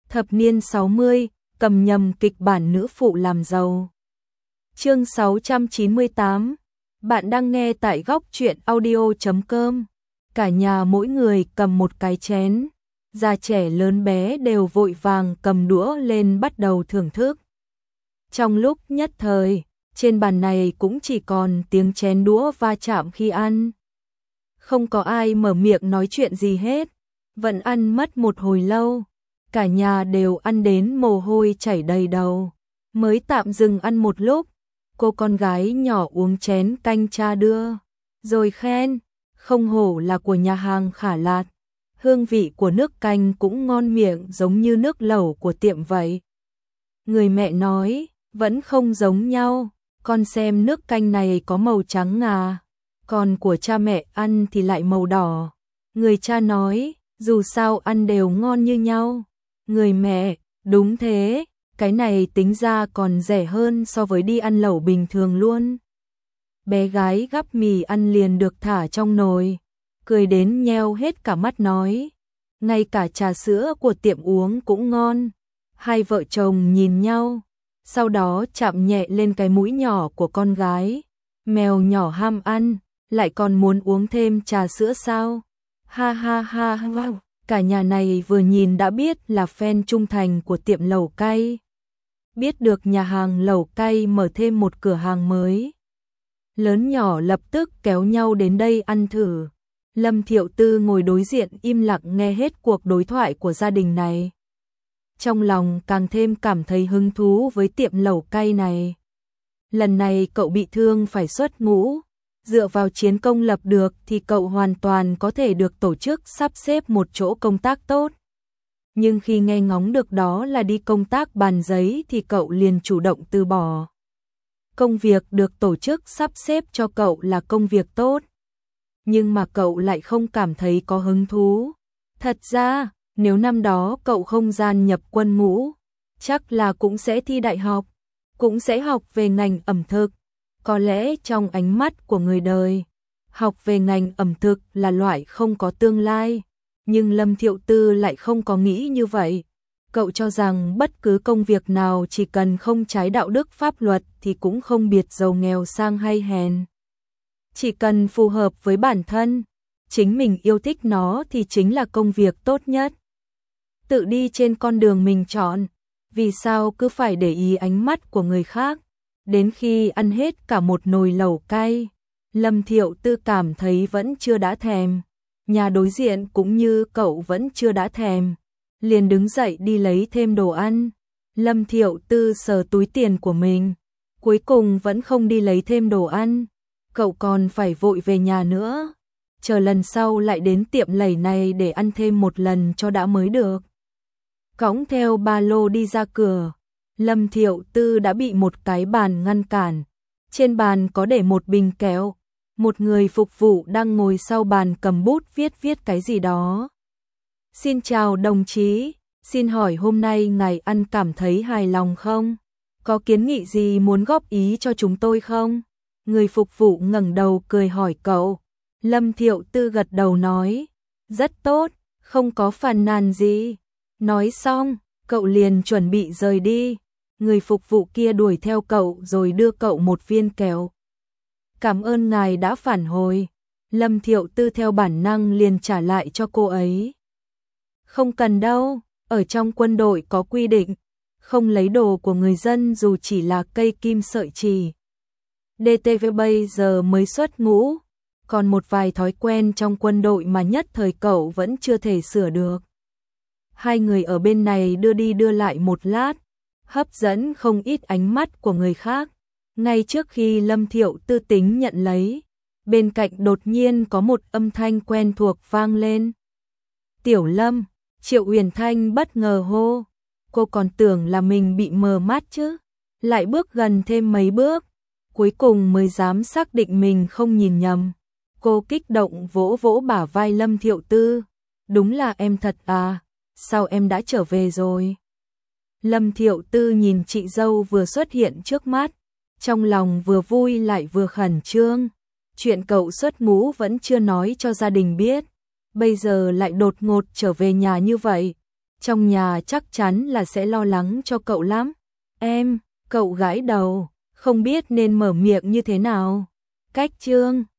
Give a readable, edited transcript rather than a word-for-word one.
Thập niên 60, cầm nhầm kịch bản nữ phụ làm giàu. Chương 698. Bạn đang nghe tại góc truyện audio.com. Cả nhà mỗi người cầm một cái chén, già trẻ lớn bé đều vội vàng cầm đũa lên bắt đầu thưởng thức. Trong lúc nhất thời, trên bàn này cũng chỉ còn tiếng chén đũa va chạm khi ăn. Không có ai mở miệng nói chuyện gì hết, vẫn ăn mất một hồi lâu. Cả nhà đều ăn đến mồ hôi chảy đầy đầu, mới tạm dừng ăn một lúc. Cô con gái nhỏ uống chén canh cha đưa, rồi khen, không hổ là của nhà hàng Khả Lạt, hương vị của nước canh cũng ngon miệng giống như nước lẩu của tiệm vậy. Người mẹ nói, vẫn không giống nhau, con xem nước canh này có màu trắng ngà, còn của cha mẹ ăn thì lại màu đỏ. Người cha nói, dù sao ăn đều ngon như nhau. Người mẹ, đúng thế, cái này tính ra còn rẻ hơn so với đi ăn lẩu bình thường luôn. Bé gái gắp mì ăn liền được thả trong nồi, cười đến nheo hết cả mắt nói, ngay cả trà sữa của tiệm uống cũng ngon. Hai vợ chồng nhìn nhau, sau đó chạm nhẹ lên cái mũi nhỏ của con gái. Mèo nhỏ ham ăn, lại còn muốn uống thêm trà sữa sao? Ha ha ha ha. Cả nhà này vừa nhìn đã biết là fan trung thành của tiệm lẩu cay. Biết được nhà hàng lẩu cay mở thêm một cửa hàng mới, lớn nhỏ lập tức kéo nhau đến đây ăn thử. Lâm Thiệu Tư ngồi đối diện im lặng nghe hết cuộc đối thoại của gia đình này. Trong lòng càng thêm cảm thấy hứng thú với tiệm lẩu cay này. Lần này cậu bị thương phải xuất ngũ, dựa vào chiến công lập được thì cậu hoàn toàn có thể được tổ chức sắp xếp một chỗ công tác tốt. Nhưng khi nghe ngóng được đó là đi công tác bàn giấy thì cậu liền chủ động từ bỏ. Công việc được tổ chức sắp xếp cho cậu là công việc tốt, nhưng mà cậu lại không cảm thấy có hứng thú. Thật ra, nếu năm đó cậu không gian nhập quân ngũ, chắc là cũng sẽ thi đại học, cũng sẽ học về ngành ẩm thực. Có lẽ trong ánh mắt của người đời, học về ngành ẩm thực là loại không có tương lai, nhưng Lâm Thiệu Tư lại không có nghĩ như vậy. Cậu cho rằng bất cứ công việc nào chỉ cần không trái đạo đức pháp luật thì cũng không biệt giàu nghèo sang hay hèn. Chỉ cần phù hợp với bản thân, chính mình yêu thích nó thì chính là công việc tốt nhất. Tự đi trên con đường mình chọn, vì sao cứ phải để ý ánh mắt của người khác? Đến khi ăn hết cả một nồi lẩu cay, Lâm Thiệu Tư cảm thấy vẫn chưa đã thèm. Nhà đối diện cũng như cậu vẫn chưa đã thèm, liền đứng dậy đi lấy thêm đồ ăn. Lâm Thiệu Tư sờ túi tiền của mình, cuối cùng vẫn không đi lấy thêm đồ ăn. Cậu còn phải vội về nhà nữa, chờ lần sau lại đến tiệm lẩu này để ăn thêm một lần cho đã mới được. Cõng theo ba lô đi ra cửa, Lâm Thiệu Tư đã bị một cái bàn ngăn cản. Trên bàn có để một bình kẹo, một người phục vụ đang ngồi sau bàn cầm bút viết cái gì đó. Xin chào đồng chí, xin hỏi hôm nay ngài ăn cảm thấy hài lòng không? Có kiến nghị gì muốn góp ý cho chúng tôi không? Người phục vụ ngẩng đầu cười hỏi cậu. Lâm Thiệu Tư gật đầu nói, rất tốt, không có phàn nàn gì. Nói xong, cậu liền chuẩn bị rời đi. Người phục vụ kia đuổi theo cậu rồi đưa cậu một viên kẹo. Cảm ơn ngài đã phản hồi. Lâm Thiệu Tư theo bản năng liền trả lại cho cô ấy. Không cần đâu, ở trong quân đội có quy định, không lấy đồ của người dân dù chỉ là cây kim sợi chỉ. DTV bây giờ mới xuất ngũ, còn một vài thói quen trong quân đội mà nhất thời cậu vẫn chưa thể sửa được. Hai người ở bên này đưa đi đưa lại một lát, hấp dẫn không ít ánh mắt của người khác. Ngay trước khi Lâm Thiệu Tư tính nhận lấy, bên cạnh đột nhiên có một âm thanh quen thuộc vang lên. Tiểu Lâm, Triệu Uyển Thanh bất ngờ hô. Cô còn tưởng là mình bị mờ mắt chứ, lại bước gần thêm mấy bước, cuối cùng mới dám xác định mình không nhìn nhầm. Cô kích động vỗ vỗ bả vai Lâm Thiệu Tư. Đúng là em thật à, sao em đã trở về rồi? Lâm Thiệu Tư nhìn chị dâu vừa xuất hiện trước mắt, trong lòng vừa vui lại vừa khẩn trương. Chuyện cậu xuất ngũ vẫn chưa nói cho gia đình biết, bây giờ lại đột ngột trở về nhà như vậy, trong nhà chắc chắn là sẽ lo lắng cho cậu lắm. Em, cậu gãi đầu, không biết nên mở miệng như thế nào. Cách Trương